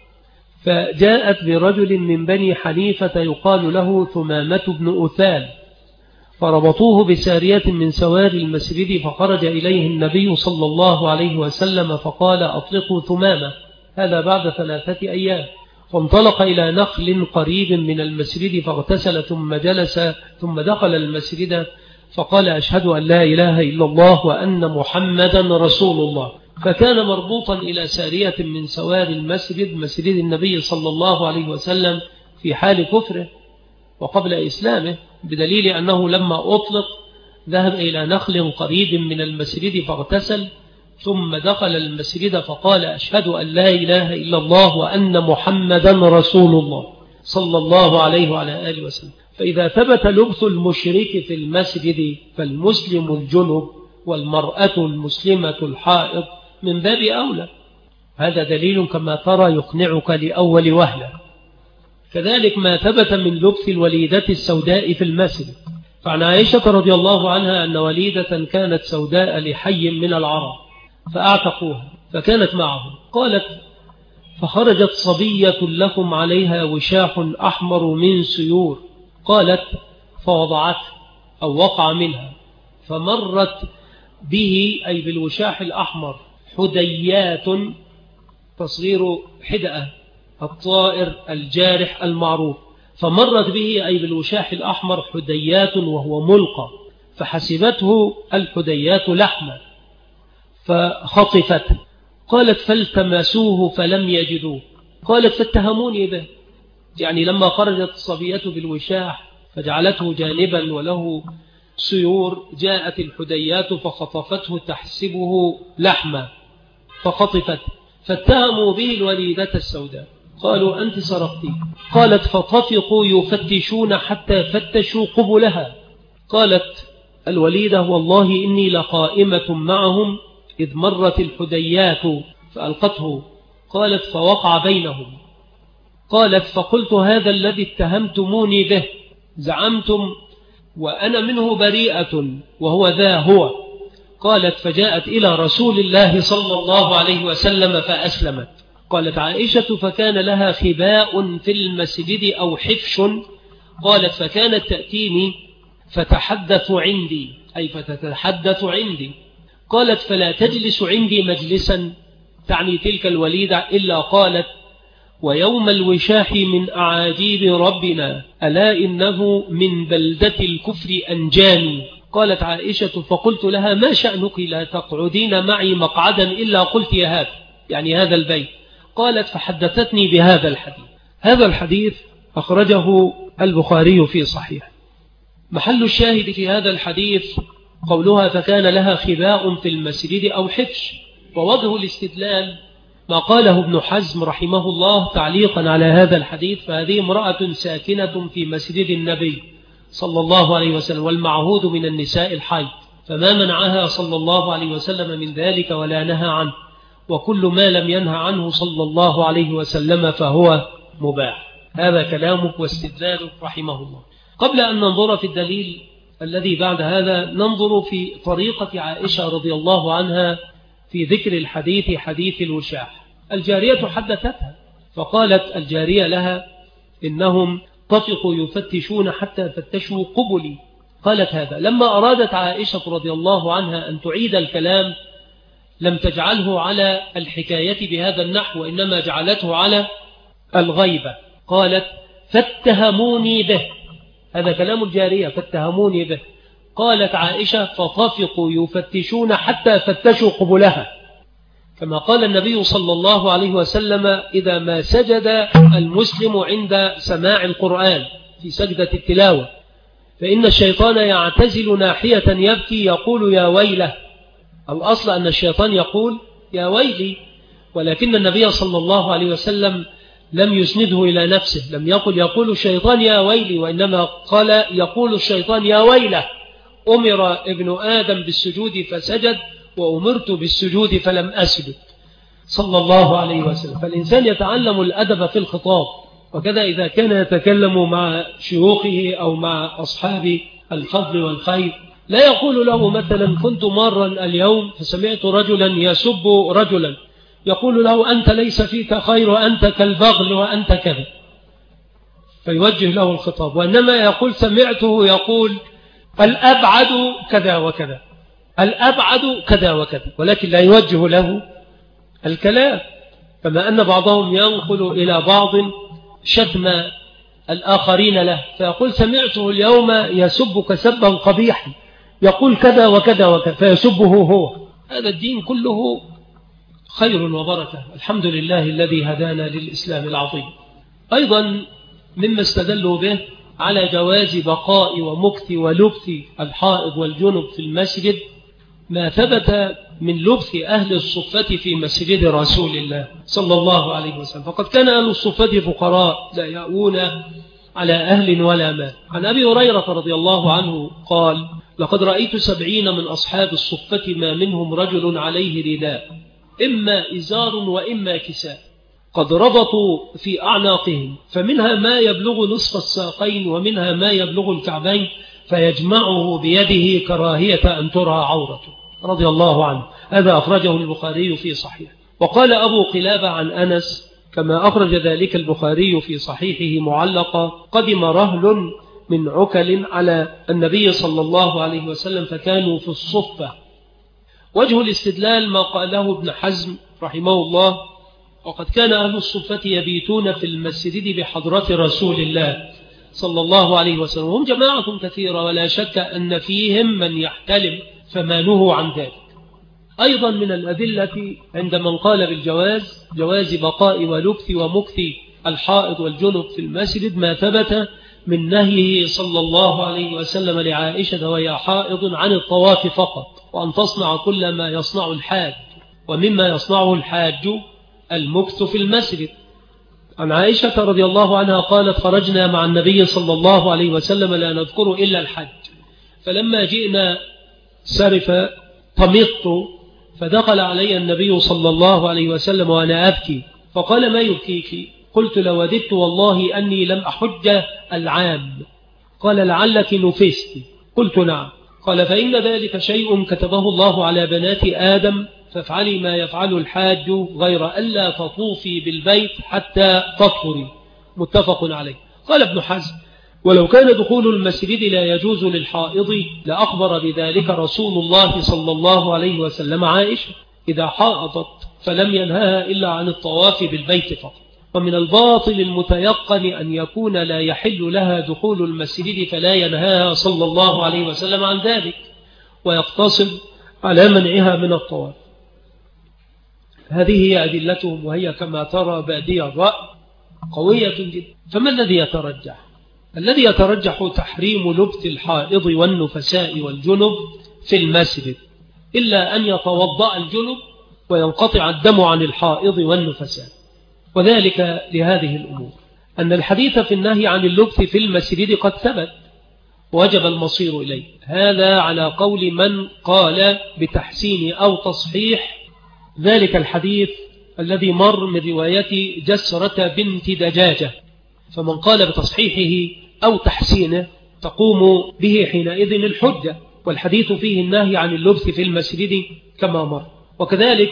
فجاءت برجل من بني حنيفة يقال له ثمامة بن أثال، فربطوه بسارية من سوار المسجد، فخرج إليه النبي صلى الله عليه وسلم فقال: أطلقوا ثمامة. هذا بعد 3 أيام. فانطلق إلى نخل قريب من المسجد فاغتسل ثم جلس ثم دخل المسجد فقال: أشهد أن لا إله إلا الله وأن محمدا رسول الله. فكان مربوطا إلى سارية من سوار المسجد، مسجد النبي صلى الله عليه وسلم، في حال كفره وقبل إسلامه، بدليل أنه لما أطلق ذهب إلى نخل قريب من المسجد فاغتسل ثم دخل المسجد فقال: أشهد أن لا إله إلا الله وأن محمدا رسول الله صلى الله عليه وعلى آله وسلم. فإذا ثبت لبث المشرك في المسجد فالمسلم الجنب والمرأة المسلمة الحائض من باب أولى. هذا دليل كما ترى يقنعك لأول وهلة. كذلك ما ثبت من لبث الوليدة السوداء في المسجد، فعن عائشة رضي الله عنها أن وليدة كانت سوداء لحي من العرب فأعتقوها فكانت معهم. قالت: فخرجت صبية لهم عليها وشاح أحمر من سيور، قالت: فوضعته أو وقع منها، فمرت به أي بالوشاح الأحمر حديات، تصغير حدأة الطائر الجارح المعروف، فمرت به أي بالوشاح الأحمر حديات وهو ملقى، فحسبته الحديات لحما فخطفته. قالت: فالتمسوه فلم يجدوه، قالت فاتهموني به، يعني لما خرجت الصبية بالوشاح فجعلته جانبا وله سيور، جاءت الحديات فخطفته تحسبه لحما فخطفت، فاتهموا به الوليدة السوداء، قالوا أنت سرقتي. قالت فطفقوا يفتشون حتى فتشوا قبلها. قالت الوليدة والله إني لقائمة معهم إذ مرت الحديات فألقته. قالت فوقع بينهم. قالت فقلت هذا الذي اتهمتموني به زعمتم وأنا منه بريئة وهو ذا هو. قالت فجاءت إلى رسول الله صلى الله عليه وسلم فأسلمت. قالت عائشة فكان لها خباء في المسجد أو حفش. قالت فكانت تأتيني فتحدث عندي، أي فتتحدث عندي. قالت فلا تجلس عندي مجلسا، تعني تلك الوليدة، إلا قالت ويوم الوشاح من أعاجيب ربنا ألا إنه من بلدة الكفر أنجاني. قالت عائشة فقلت لها ما شأنك لا تقعدين معي مقعدا إلا قلت يا هذا، يعني هذا البيت. قالت فحدثتني بهذا الحديث. هذا الحديث أخرجه البخاري في صحيح. محل الشاهد في هذا الحديث قولها فكان لها خباء في المسجد أو حفش، ووجه الاستدلال ما قاله ابن حزم رحمه الله تعليقا على هذا الحديث، فهذه امرأة ساكنة في مسجد النبي صلى الله عليه وسلم والمعهود من النساء الحيض، فما منعها صلى الله عليه وسلم من ذلك ولا نهى عنه، وكل ما لم ينهى عنه صلى الله عليه وسلم فهو مباح. هذا كلامه واستدلاله رحمه الله. قبل أن ننظر في الدليل الذي بعد هذا ننظر في طريقة عائشة رضي الله عنها في ذكر الحديث، حديث الوشاح. الجارية حدثتها فقالت الجارية لها إنهم طفقوا يفتشون حتى فتشوا قبلي. قالت هذا. لما أرادت عائشة رضي الله عنها أن تعيد الكلام لم تجعله على الحكاية بهذا النحو، وإنما جعلته على الغيبة. قالت فاتهموني به، هذا كلام الجارية، فاتهموني به. قالت عائشة فطفقوا يفتشون حتى فتشوا قبلها، كما قال النبي صلى الله عليه وسلم إذا ما سجد المسلم عند سماع القرآن في سجدة التلاوة فإن الشيطان يعتزل ناحية يبكي يقول يا ويله. الأصل أن الشيطان يقول يا ويلي، ولكن النبي صلى الله عليه وسلم لم يسنده إلى نفسه، لم يقول الشيطان يا ويلي، وإنما قال يقول الشيطان يا ويله. أمر ابن آدم بالسجود فسجد وأمرت بالسجود فلم أسجد صلى الله عليه وسلم. فالإنسان يتعلم الأدب في الخطاب، وكذا إذا كان يتكلم مع شيوخه أو مع أصحاب الفضل والخير لا يقول له مثلا كنت مارا اليوم فسمعت رجلا يسب رجلا يقول له أنت ليس فيك خير وأنت كالبغل وأنت كذا فيوجه له الخطاب، وإنما يقول سمعته يقول الأبعد كذا وكذا، الأبعد كذا وكذا، ولكن لا يوجه له الكلام. كما أن بعضهم ينقل إلى بعض شتم الآخرين له فيقول سمعته اليوم يسبك سبا قبيحا يقول كذا وكذا وكذا فيسبه هو. هذا الدين كله خير وبركة، الحمد لله الذي هدانا للإسلام العظيم. أيضا مما استدلوا به على جواز بقاء ومكث ولبث الحائض والجنب في المسجد ما ثبت من لبث أهل الصفة في مسجد رسول الله صلى الله عليه وسلم، فقد كان أهل الصفة فقراء لا يأوون على أهل ولا مال. عن أبي هريرة رضي الله عنه قال لقد رأيت 70 من أصحاب الصفة ما منهم رجل عليه رداء إما إزار وإما كساء قد ربطوا في أعناقهم، فمنها ما يبلغ نصف الساقين ومنها ما يبلغ الكعبين فيجمعه بيده كراهية أن ترى عورته رضي الله عنه. هذا أخرجه البخاري في صحيح. وقال أبو قلابة عن أنس كما أخرج ذلك البخاري في صحيحه معلقا قدم رهل من عكل على النبي صلى الله عليه وسلم فكانوا في الصفة. وجه الاستدلال ما قاله ابن حزم رحمه الله وقد كان أهل الصفة يبيتون في المسجد بحضرة رسول الله صلى الله عليه وسلم، هم جماعة كثيرة ولا شك أن فيهم من يحتلم فما نهوا عن ذلك. أيضا من الأدلة عند من قال بالجواز جواز بقاء ولبث ومكث الحائض والجنب في المسجد ما ثبت من نهيه صلى الله عليه وسلم لعائشة وهي حائض عن الطواف فقط، وأن تصنع كل ما يصنع الحاج، ومما يصنعه الحاج المكث في المسجد. عن عائشة رضي الله عنها قالت: خرجنا مع النبي صلى الله عليه وسلم لا نذكر إلا الحج، فلما جئنا سرف طمطت، فدخل علي النبي صلى الله عليه وسلم وأنا أبكي، فقال: ما يبكيك؟ قلت: لوددت والله أني لم أحج العام. قال: لعلك نفست. قلت: نعم. قال: فإن ذلك شيء كتبه الله على بنات آدم، فافعلي ما يفعل الحاج غير ألا تطوفي بالبيت حتى تطهري. متفق عليه. قال ابن حزم: ولو كان دخول المسجد لا يجوز للحائض لأخبر بذلك رسول الله صلى الله عليه وسلم عائشة إذا حائضت فلم ينهها إلا عن الطواف بالبيت فقط. ومن الباطل المتيقن أن يكون لا يحل لها دخول المسجد فلا ينهاها صلى الله عليه وسلم عن ذلك، ويقتصر على منعها من الطواف. هذه هي أدلتهم، وهي كما ترى بادية الرأي قوية جدا. فما الذي يترجح؟ الذي يترجح تحريم لبث الحائض والنفساء والجنب في المسجد، إلا أن يتوضأ الجنب وينقطع الدم عن الحائض والنفساء. وذلك لهذه الأمور: أن الحديث في النهي عن اللبث في المسجد قد ثبت وجب المصير إليه. هذا على قول من قال بتحسين أو تصحيح ذلك الحديث الذي مر من رواية جسرة بنت دجاجة، فمن قال بتصحيحه أو تحسينه تقوم به حينئذ الحجة، والحديث فيه النهي عن اللبث في المسجد كما مر. وكذلك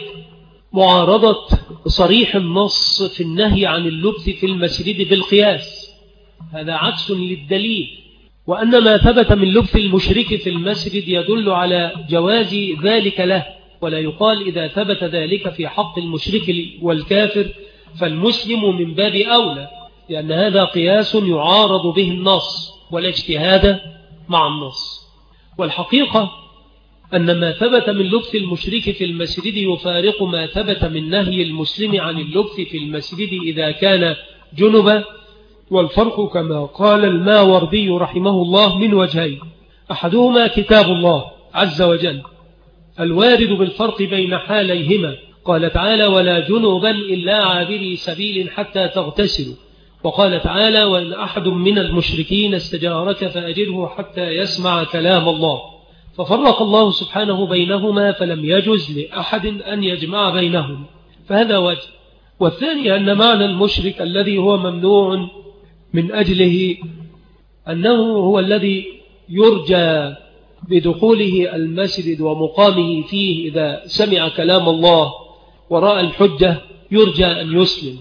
معارضة صريح النص في النهي عن اللبث في المسجد بالقياس، هذا عكس للدليل. وأن ما ثبت من لبث المشرك في المسجد يدل على جواز ذلك له، ولا يقال إذا ثبت ذلك في حق المشرك والكافر فالمسلم من باب أولى، لأن هذا قياس يعارض به النص ولا اجتهاد مع النص. والحقيقة أن ما ثبت من لبث المشرك في المسجد يفارق ما ثبت من نهي المسلم عن اللبث في المسجد إذا كان جنبا. والفرق كما قال الماوردي رحمه الله من وجهين: أحدهما كتاب الله عز وجل الوارد بالفرق بين حاليهما، قال تعالى: ولا جنبا إلا عابري سبيل حتى تغتسلوا، وقال تعالى: وإن أحد من المشركين استجارك فأجره حتى يسمع كلام الله. ففرق الله سبحانه بينهما فلم يجز لأحد أن يجمع بينهم، فهذا وجه. والثاني أن معنى المشرك الذي هو ممنوع من أجله أنه هو الذي يرجى بدخوله المسجد ومقامه فيه إذا سمع كلام الله ورأى الحجة يرجى أن يسلم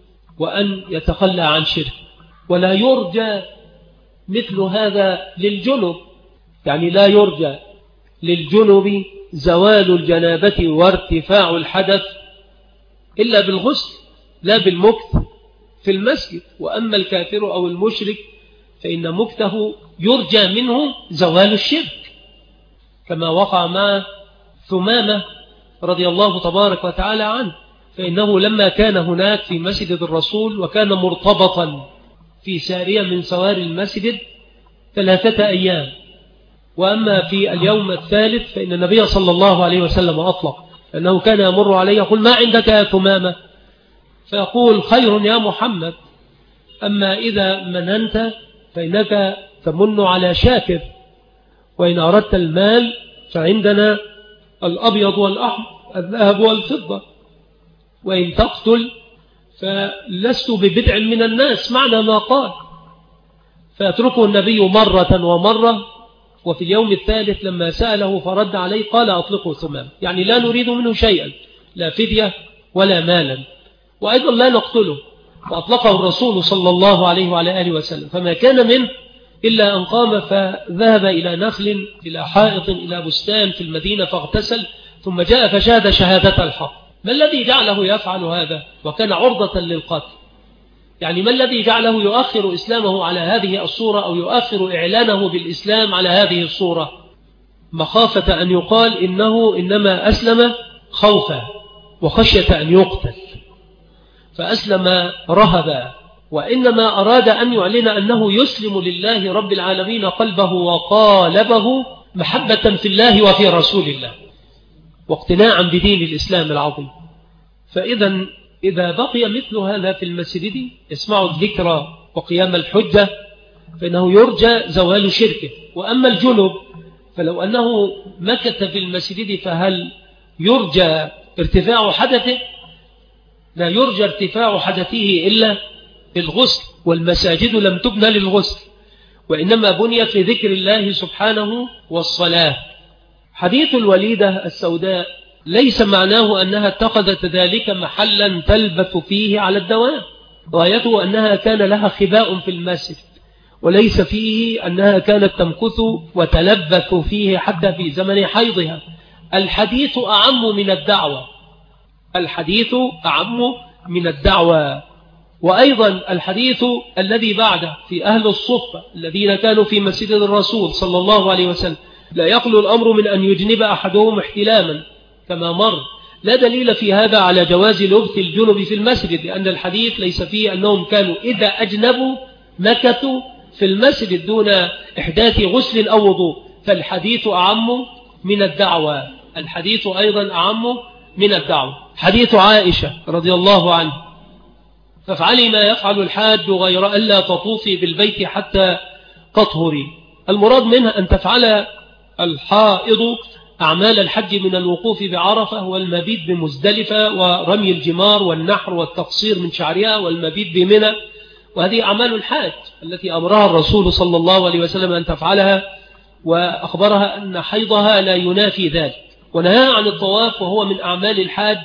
وأن يتخلى عن شرك، ولا يرجى مثل هذا للجنب. يعني لا يرجى للجنب زوال الجنابة وارتفاع الحدث إلا بالغسل لا بالمكث في المسجد. وأما الكافر أو المشرك فإن مكثه يرجى منه زوال الشرك، كما وقع مع ثمامة رضي الله تبارك وتعالى عنه، فإنه لما كان هناك في مسجد الرسول وكان مرتبطا في سارية من سواري المسجد 3 أيام، وأما في اليوم الثالث فإن النبي صلى الله عليه وسلم أطلق، لأنه كان يمر عليه يقول: ما عندك يا ثمامة؟ فيقول: خير يا محمد، أما إذا مننت فإنك تمن على شاكر، وإن أردت المال فعندنا الأبيض والأحمر الذهب والفضة، وإن تقتل فلست ببدع من الناس، معنى ما قال. فيتركه النبي مرة ومرة، وفي اليوم الثالث لما سأله فرد عليه قال: أطلقه ثمام، يعني لا نريد منه شيئا، لا فدية ولا مالا، وأيضا لا نقتله. فأطلقه الرسول صلى الله عليه وعلى آله وسلم، فما كان منه إلا أن قام فذهب إلى نخل، إلى حائط، إلى بستان في المدينة فاغتسل، ثم جاء فشهد شهادة الحق. ما الذي جعله يفعل هذا وكان عرضة للقتل؟ يعني ما الذي جعله يؤخر إسلامه على هذه الصورة أو يؤخر إعلانه بالإسلام على هذه الصورة؟ مخافة أن يقال إنه إنما أسلم خوفا وخشية أن يقتل فأسلم رهبا، وإنما أراد أن يعلن أنه يسلم لله رب العالمين قلبه وقالبه محبة في الله وفي رسول الله واقتناعا بدين الإسلام العظيم. إذا بقي مثل هذا في المسجد يسمع الذكر وقيام الحجة فإنه يرجى زوال شركه. وأما الجنب فلو أنه مكث في المسجد فهل يرجى ارتفاع حدثه؟ لا يرجى ارتفاع حدثه إلا بالغسل، والمساجد لم تبنى للغسل وإنما بنيت لذكر الله سبحانه والصلاة. حديث الوليدة السوداء ليس معناه أنها اتخذت ذلك محلا تلبث فيه على الدوام، غايته أنها كان لها خباء في المسجد، وليس فيه أنها كانت تمكث وتلبث فيه حتى في زمن حيضها. الحديث أعم من الدعوة، الحديث أعم من الدعوة. وأيضا الحديث الذي بعده في أهل الصفة الذين كانوا في مسجد الرسول صلى الله عليه وسلم لا يخلو الأمر من أن يجنب أحدهم احتلاما كما مر. لا دليل في هذا على جواز لبث الجنب في المسجد، لأن الحديث ليس فيه أنهم كانوا إذا أجنبوا مكثوا في المسجد دون إحداث غسل أو وضوء، فالحديث أعم من الدعوة. الحديث أيضا أعم من الدعوة. حديث عائشة رضي الله عنه فافعلي ما يفعل الحاج غير ألا تطوفي بالبيت حتى تطهري. المراد منها أن تفعل الحائض أعمال الحج من الوقوف بعرفة والمبيت بمزدلفة ورمي الجمار والنحر والتقصير من شعرها والمبيت بمنى، وهذه أعمال الحاج التي أمرها الرسول صلى الله عليه وسلم أن تفعلها، وأخبرها أن حيضها لا ينافي ذلك، ونهى عن الطواف وهو من أعمال الحاج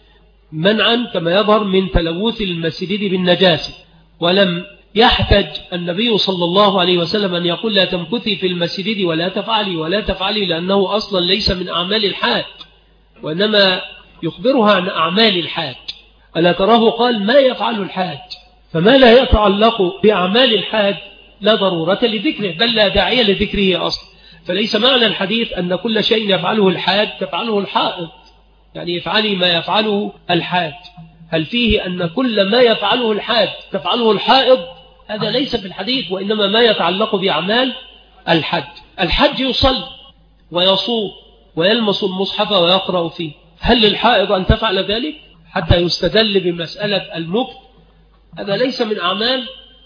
منعا كما يظهر من تلوث المسجد بالنجاسة. ولم يحتج النبي صلى الله عليه وسلم أن يقول لا تمكثي في المسجد ولا تفعلي ولا تفعلي، لأنه أصلا ليس من أعمال الحاج، وإنما يخبرها عن أعمال الحاج. ألا تراه قال ما يفعل الحاج، فما لا يتعلق بأعمال الحاج لا ضرورة لذكره، بل لا داعي لذكره أصلا. فليس معنى الحديث أن كل شيء يفعله الحاج تفعله الحائض، يعني يفعلي ما يفعله الحاج. هل فيه أن كل ما يفعله الحاج تفعله الحائض؟ هذا ليس في الحديث، وإنما ما يتعلق بأعمال الحج. الحج يصلي ويصوم ويلمس المصحف ويقرأ فيه، هل للحائض أن تفعل ذلك حتى يستدل بمسألة المكث؟ هذا ليس من أعمال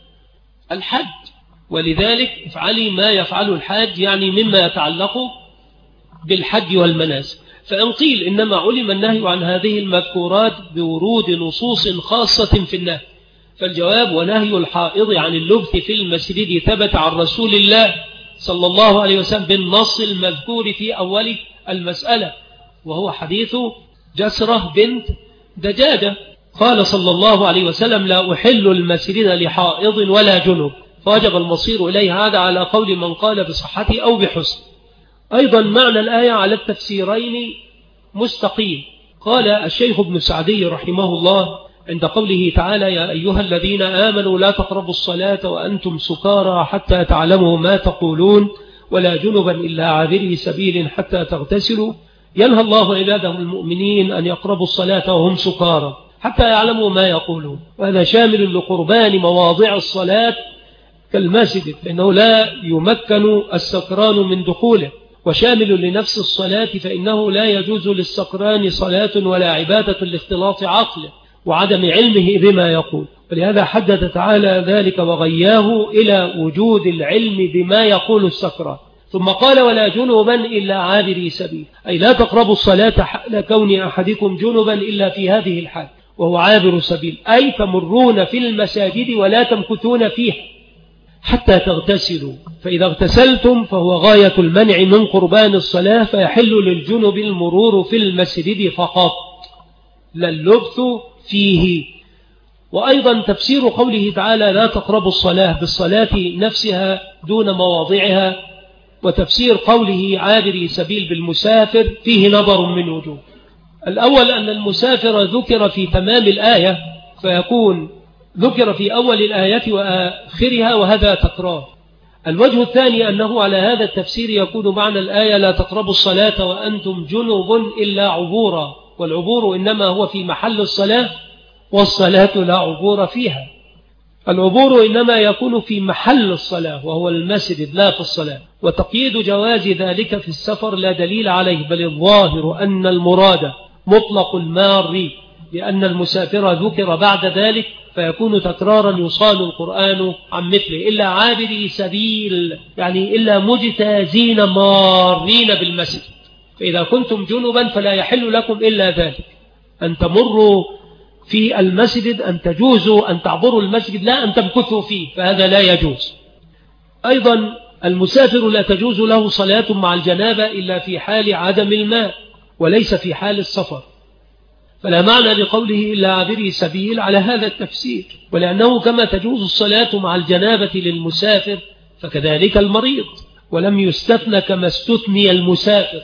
الحج. ولذلك افعلي ما يفعله الحاج يعني مما يتعلق بالحج والمناسك. فإن قيل إنما علم النهي عن هذه المذكورات بورود نصوص خاصة في النهي، فالجواب ونهي الحائض عن اللبث في المسجد ثبت عن رسول الله صلى الله عليه وسلم بالنص المذكور في أول المسألة، وهو حديث جسرة بنت دجاجة. قال صلى الله عليه وسلم لا أحل المسجد لحائض ولا جنب، فوجب المصير إليه، هذا على قول من قال بصحته أو بحسن. أيضا معنى الآية على التفسيرين مستقيم. قال الشيخ ابن سعدي رحمه الله عند قوله تعالى يا أيها الذين آمنوا لا تقربوا الصلاة وأنتم سكارى حتى تعلموا ما تقولون ولا جنبا إلا عابري سبيل حتى تغتسلوا، ينهى الله عباده المؤمنين أن يقربوا الصلاة وهم سكارى حتى يعلموا ما يقولون، وهذا شامل لقربان مواضع الصلاة كالمسجد فإنه لا يمكن السكران من دخوله، وشامل لنفس الصلاة فإنه لا يجوز للسكران صلاة ولا عبادة لاختلاط عقله وعدم علمه بما يقول، ولهذا حدد تعالى ذلك وغياه إلى وجود العلم بما يقول السكران. ثم قال ولا جنبا إلا عابري سبيل، أي لا تقربوا الصلاة حال كون أحدكم جنبا إلا في هذه الحال وهو عابر سبيل، أي تمرون في المساجد ولا تمكثون فيها حتى تغتسلوا، فإذا اغتسلتم فهو غاية المنع من قربان الصلاة، فيحل للجنب المرور في المسجد فقط لا اللبث فيه. وأيضا تفسير قوله تعالى لا تقربوا الصلاة بالصلاة نفسها دون مواضعها، وتفسير قوله عابري سبيل بالمسافر فيه نظر من وجوه. الأول أن المسافر ذكر في تمام الآية فيكون ذكر في أول الآية وآخرها، وهذا تكرار. الوجه الثاني أنه على هذا التفسير يكون معنى الآية لا تقربوا الصلاة وأنتم جنوب إلا عبورا، والعبور إنما هو في محل الصلاة، والصلاة لا عبور فيها. العبور إنما يكون في محل الصلاة وهو المسجد لا في الصلاة. وتقييد جواز ذلك في السفر لا دليل عليه، بل الظاهر أن المراد مطلق المار، لأن المسافر ذكر بعد ذلك، فيكون تكرارا يصال القرآن عن مثله، إلا عابري سبيل، يعني إلا مجتازين مارين بالمسجد. فإذا كنتم جنبا فلا يحل لكم إلا ذلك، أن تمروا في المسجد، أن تجوزوا أن تعبروا المسجد، لا أن تمكثوا فيه، فهذا لا يجوز. أيضا المسافر لا تجوز له صلاة مع الجنابة إلا في حال عدم الماء وليس في حال السفر، فلا معنى لقوله إلا عابري سبيل على هذا التفسير. ولأنه كما تجوز الصلاة مع الجنابة للمسافر فكذلك المريض، ولم يستثنى كما استثني المسافر،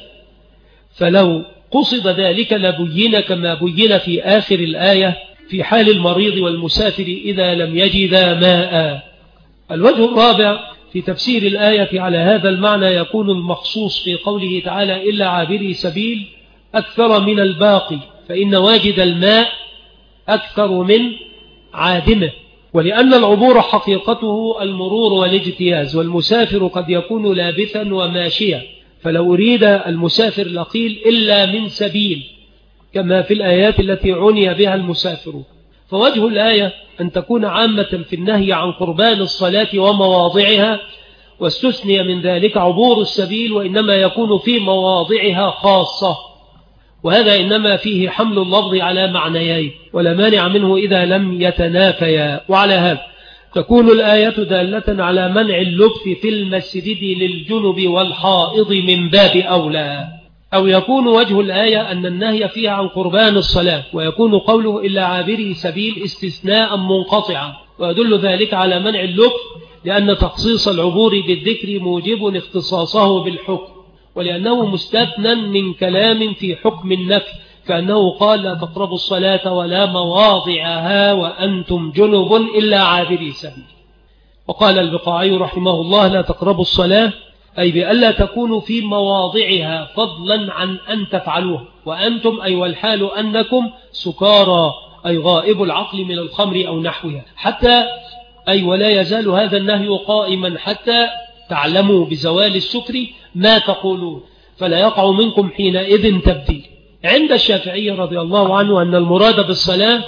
فلو قصد ذلك لبين كما بين في آخر الآية في حال المريض والمسافر إذا لم يجدا ماء. الوجه الرابع في تفسير الآية على هذا المعنى يكون المخصوص في قوله تعالى إلا عابري سبيل أكثر من الباقي، فإن واجد الماء أكثر من عادمه، ولأن العبور حقيقته المرور والاجتياز، والمسافر قد يكون لابثا وماشيا، فلو أريد المسافر لقيل إلا من سبيل كما في الآيات التي عني بها المسافر. فوجه الآية أن تكون عامة في النهي عن قربان الصلاة ومواضعها، واستثني من ذلك عبور السبيل، وإنما يكون في مواضعها خاصة، وهذا إنما فيه حمل اللفظ على معنيين ولا مانع منه إذا لم يتنافيا. وعلى هذا تكون الآية دالة على منع اللبث في المسجد للجنب والحائض من باب أولى. أو يكون وجه الآية أن النهي فيها عن قربان الصلاة، ويكون قوله إلا عابري سبيل استثناء منقطعا، ويدل ذلك على منع اللبث لأن تخصيص العبور بالذكر موجب اختصاصه بالحكم، ولأنه مستثنى من كلام في حكم النفي، كأنه قال لا تقربوا الصلاة ولا مواضعها وأنتم جنب إلا عابري سبيل. وقال البقاعي رحمه الله لا تقربوا الصلاة أي بألا تكونوا في مواضعها فضلا عن أن تفعلوها، وأنتم أي والحال أنكم سكارى أي غائب العقل من الخمر أو نحوها، حتى أي ولا يزال هذا النهي قائما حتى تعلموا بزوال السكر ما تقولون، فلا يقع منكم حينئذ تبديل. عند الشافعي رضي الله عنه أن المراد بالصلاة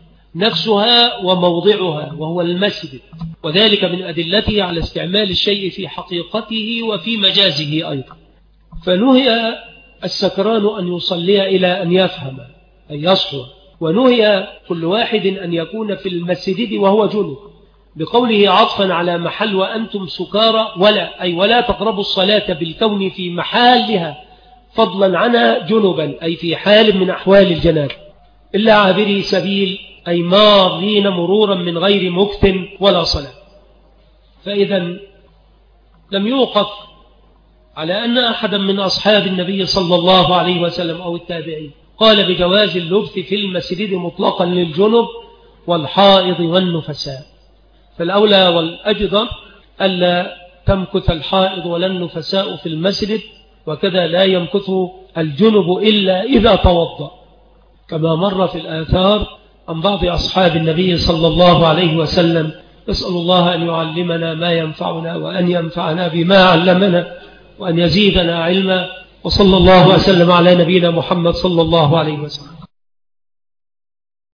نفسها وموضعها وهو المسجد، وذلك من أدلته على استعمال الشيء في حقيقته وفي مجازه أيضا. فنهي السكران أن يصلي إلى أن يفهم أي يصحو، ونهي كل واحد أن يكون في المسجد وهو جنب، بقوله عطفا على محل وأنتم سكارى ولا أي ولا تقربوا الصلاة بالكون في محلها فضلا عنها جنبا أي في حال من أحوال الجناب، إلا عابري سبيل أي مارين مرورا من غير مكث ولا صلاة. فإذا لم يوقف على أن أحدا من أصحاب النبي صلى الله عليه وسلم أو التابعين قال بجواز اللبث في المسجد مطلقا للجنب والحائض والنفساء، فالأولى والأجدر ألا تمكث الحائض ولا النفساء في المسجد، وكذا لا يمكث الجنب إلا إذا توضأ، كما مر في الآثار عن بعض أصحاب النبي صلى الله عليه وسلم. نسأل الله أن يعلمنا ما ينفعنا وأن ينفعنا بما علمنا وأن يزيدنا علما، وصلى الله وسلم على نبينا محمد صلى الله عليه وسلم.